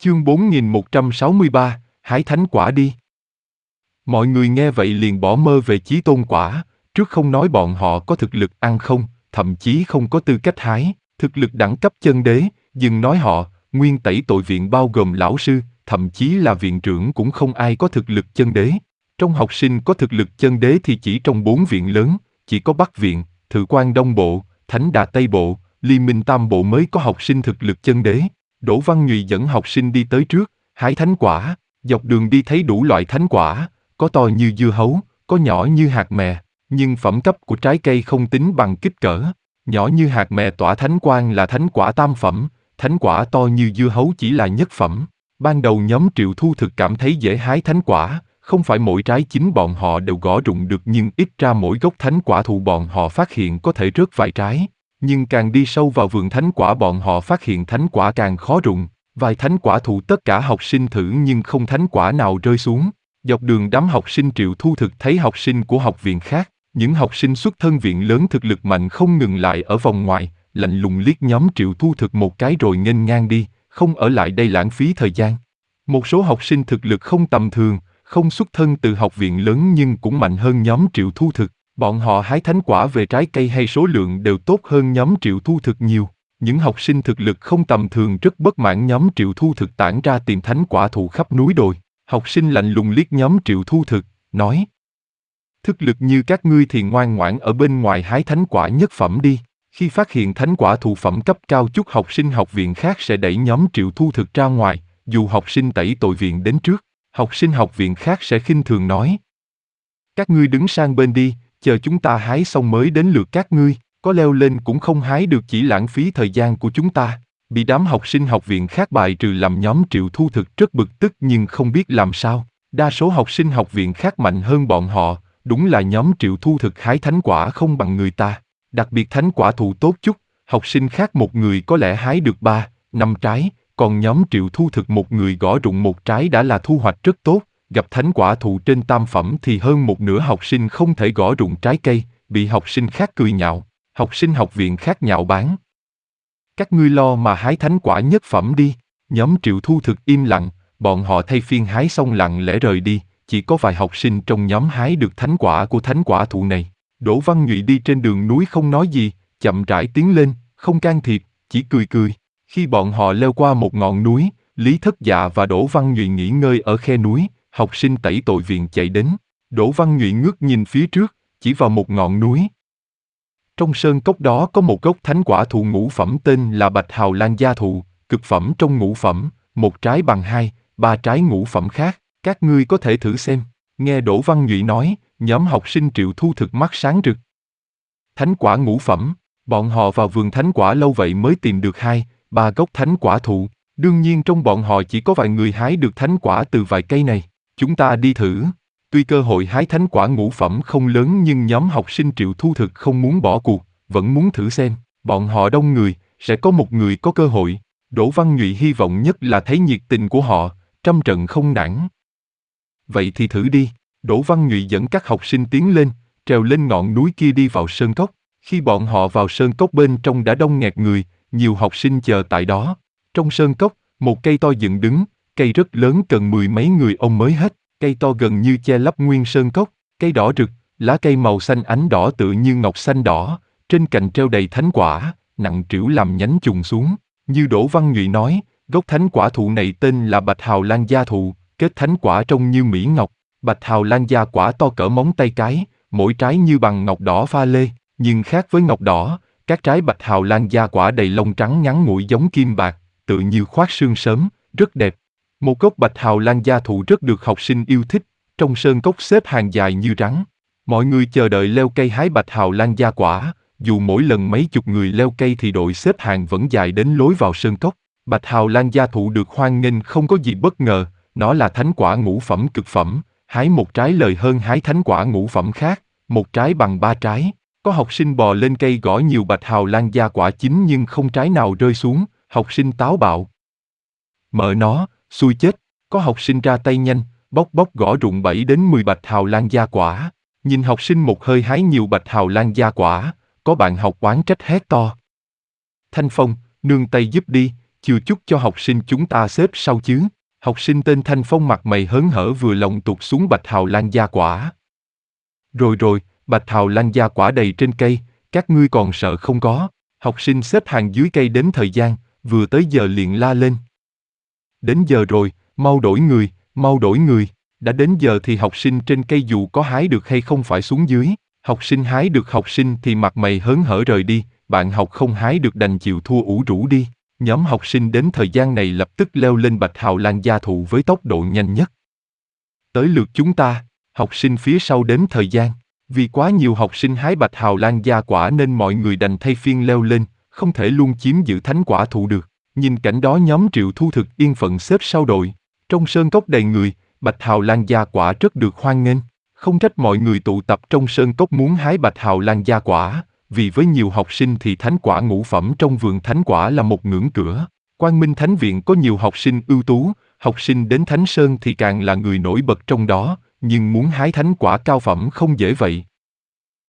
Chương 4163, hái thánh quả đi. Mọi người nghe vậy liền bỏ mơ về chí tôn quả, trước không nói bọn họ có thực lực ăn không, thậm chí không có tư cách hái, thực lực đẳng cấp chân đế, dừng nói họ, nguyên tẩy tội viện bao gồm lão sư, thậm chí là viện trưởng cũng không ai có thực lực chân đế. Trong học sinh có thực lực chân đế thì chỉ trong 4 viện lớn, chỉ có Bắc viện, Thự Quan Đông Bộ, Thánh Đà Tây Bộ, Liên Minh Tam Bộ mới có học sinh thực lực chân đế. Đỗ Văn Nhụy dẫn học sinh đi tới trước, hái thánh quả, dọc đường đi thấy đủ loại thánh quả, có to như dưa hấu, có nhỏ như hạt mè, nhưng phẩm cấp của trái cây không tính bằng kích cỡ. Nhỏ như hạt mè tỏa thánh quang là thánh quả tam phẩm, thánh quả to như dưa hấu chỉ là nhất phẩm. Ban đầu nhóm Triệu Thu Thực cảm thấy dễ hái thánh quả, không phải mỗi trái chín bọn họ đều gõ rụng được nhưng ít ra mỗi gốc thánh quả thụ bọn họ phát hiện có thể rớt vài trái. Nhưng càng đi sâu vào vườn thánh quả bọn họ phát hiện thánh quả càng khó rụng, vài thánh quả thụ tất cả học sinh thử nhưng không thánh quả nào rơi xuống. Dọc đường đám học sinh Triệu Thu Thực thấy học sinh của học viện khác, những học sinh xuất thân viện lớn thực lực mạnh không ngừng lại ở vòng ngoài, lạnh lùng liếc nhóm Triệu Thu Thực một cái rồi nghênh ngang đi, không ở lại đây lãng phí thời gian. Một số học sinh thực lực không tầm thường, không xuất thân từ học viện lớn nhưng cũng mạnh hơn nhóm Triệu Thu Thực. Bọn họ hái thánh quả về trái cây hay số lượng đều tốt hơn nhóm Triệu Thu Thực nhiều. Những học sinh thực lực không tầm thường rất bất mãn nhóm Triệu Thu Thực tản ra tìm thánh quả thụ khắp núi đồi. Học sinh lạnh lùng liếc nhóm Triệu Thu Thực, nói: Thực lực như các ngươi thì ngoan ngoãn ở bên ngoài hái thánh quả nhất phẩm đi. Khi phát hiện thánh quả thụ phẩm cấp cao chút học sinh học viện khác sẽ đẩy nhóm Triệu Thu Thực ra ngoài, dù học sinh tẩy tội viện đến trước. Học sinh học viện khác sẽ khinh thường nói: Các ngươi đứng sang bên đi, chờ chúng ta hái xong mới đến lượt các ngươi, có leo lên cũng không hái được chỉ lãng phí thời gian của chúng ta. Bị đám học sinh học viện khác bài trừ làm nhóm Triệu Thu Thực rất bực tức nhưng không biết làm sao. Đa số học sinh học viện khác mạnh hơn bọn họ, đúng là nhóm Triệu Thu Thực hái thánh quả không bằng người ta. Đặc biệt thánh quả thụ tốt chút, học sinh khác một người có lẽ hái được 3, 5 trái, còn nhóm Triệu Thu Thực một người gõ rụng một trái đã là thu hoạch rất tốt. Gặp thánh quả thụ trên tam phẩm thì hơn một nửa học sinh không thể gõ rụng trái cây, bị học sinh khác cười nhạo. Học sinh học viện khác nhạo báng: Các ngươi lo mà hái thánh quả nhất phẩm đi. Nhóm Triệu Thu Thực im lặng, bọn họ thay phiên hái xong lặng lẽ rời đi, chỉ có vài học sinh trong nhóm hái được thánh quả của thánh quả thụ này. Đỗ Văn Nhụy đi trên đường núi không nói gì, chậm rãi tiến lên, không can thiệp, chỉ cười cười. Khi bọn họ leo qua một ngọn núi, Lý Thất Dạ và Đỗ Văn Nhụy nghỉ ngơi ở khe núi. Học sinh tẩy tội viện chạy đến, Đỗ Văn Nhụy ngước nhìn phía trước, chỉ vào một ngọn núi. Trong sơn cốc đó có một gốc thánh quả thụ ngũ phẩm tên là Bạch Hào Lan Gia thụ, cực phẩm trong ngũ phẩm, một trái bằng 2, 3 trái ngũ phẩm khác, các ngươi có thể thử xem. Nghe Đỗ Văn Nhụy nói, nhóm học sinh Triệu Thu Thực mắt sáng rực. Thánh quả ngũ phẩm, bọn họ vào vườn thánh quả lâu vậy mới tìm được 2, 3 gốc thánh quả thụ, đương nhiên trong bọn họ chỉ có vài người hái được thánh quả từ vài cây này. Chúng ta đi thử. Tuy cơ hội hái thánh quả ngũ phẩm không lớn nhưng nhóm học sinh Triệu Thu Thực không muốn bỏ cuộc, vẫn muốn thử xem. Bọn họ đông người, sẽ có một người có cơ hội. Đỗ Văn Nhụy hy vọng nhất là thấy nhiệt tình của họ, trăm trận không nản. Vậy thì thử đi. Đỗ Văn Nhụy dẫn các học sinh tiến lên, trèo lên ngọn núi kia đi vào sơn cốc. Khi bọn họ vào sơn cốc bên trong đã đông nghẹt người, nhiều học sinh chờ tại đó. Trong sơn cốc, một cây to dựng đứng, cây rất lớn cần 10 mấy người ôm mới hết. Cây to gần như che lấp nguyên sơn cốc, cây đỏ rực, lá cây màu xanh ánh đỏ tựa như ngọc xanh đỏ, trên cành treo đầy thánh quả, nặng trĩu làm nhánh chùng xuống. Như Đỗ Văn Nhụy nói, gốc thánh quả thụ này tên là Bạch Hào Lan Gia thụ, kết thánh quả trông như mỹ ngọc. Bạch Hào Lan Gia quả to cỡ móng tay cái, mỗi trái như bằng ngọc đỏ pha lê, nhưng khác với ngọc đỏ, các trái Bạch Hào Lan Gia quả đầy lông trắng ngắn ngủi giống kim bạc, tựa như khoác sương sớm, rất đẹp. Một gốc Bạch Hào Lan Gia thụ rất được học sinh yêu thích, trong sơn cốc xếp hàng dài như rắn. Mọi người chờ đợi leo cây hái Bạch Hào Lan Gia quả, dù mỗi lần mấy chục người leo cây thì đội xếp hàng vẫn dài đến lối vào sơn cốc. Bạch Hào Lan Gia thụ được hoan nghênh không có gì bất ngờ, nó là thánh quả ngũ phẩm cực phẩm, hái một trái lời hơn hái thánh quả ngũ phẩm khác, một trái bằng 3 trái. Có học sinh bò lên cây gõ nhiều Bạch Hào Lan Gia quả chín nhưng không trái nào rơi xuống, học sinh táo bạo. Mợ nó, xui chết, có học sinh ra tay nhanh, bóc gõ rụng 7 đến 10 Bạch Hào Lan Gia quả. Nhìn học sinh một hơi hái nhiều Bạch Hào Lan Gia quả, có bạn học oán trách hét to: Thanh Phong, nương tay giúp đi, chưa chúc cho học sinh chúng ta xếp sau chứ. Học sinh tên Thanh Phong mặt mày hớn hở vừa lòng tụt xuống bạch hào lan gia quả. Rồi, bạch hào lan gia quả đầy trên cây, các ngươi còn sợ không có. Học sinh xếp hàng dưới cây đến thời gian, vừa tới giờ liền la lên. Đến giờ rồi, mau đổi người, mau đổi người. Đã đến giờ thì học sinh trên cây dù có hái được hay không phải xuống dưới. Học sinh hái được học sinh thì mặt mày hớn hở rời đi, bạn học không hái được đành chịu thua ủ rũ đi. Nhóm học sinh đến thời gian này lập tức leo lên bạch hào lan gia thụ với tốc độ nhanh nhất. Tới lượt chúng ta, học sinh phía sau đếm thời gian. Vì quá nhiều học sinh hái bạch hào lan gia quả nên mọi người đành thay phiên leo lên, không thể luôn chiếm giữ thánh quả thụ được. Nhìn cảnh đó nhóm Triệu Thu Thực yên phận xếp sau đội. Trong sơn cốc đầy người, bạch hào lan gia quả rất được hoan nghênh. Không trách mọi người tụ tập trong sơn cốc muốn hái bạch hào lan gia quả, vì với nhiều học sinh thì thánh quả ngũ phẩm trong vườn thánh quả là một ngưỡng cửa. Quang Minh Thánh Viện có nhiều học sinh ưu tú, học sinh đến Thánh Sơn thì càng là người nổi bật trong đó, nhưng muốn hái thánh quả cao phẩm không dễ vậy.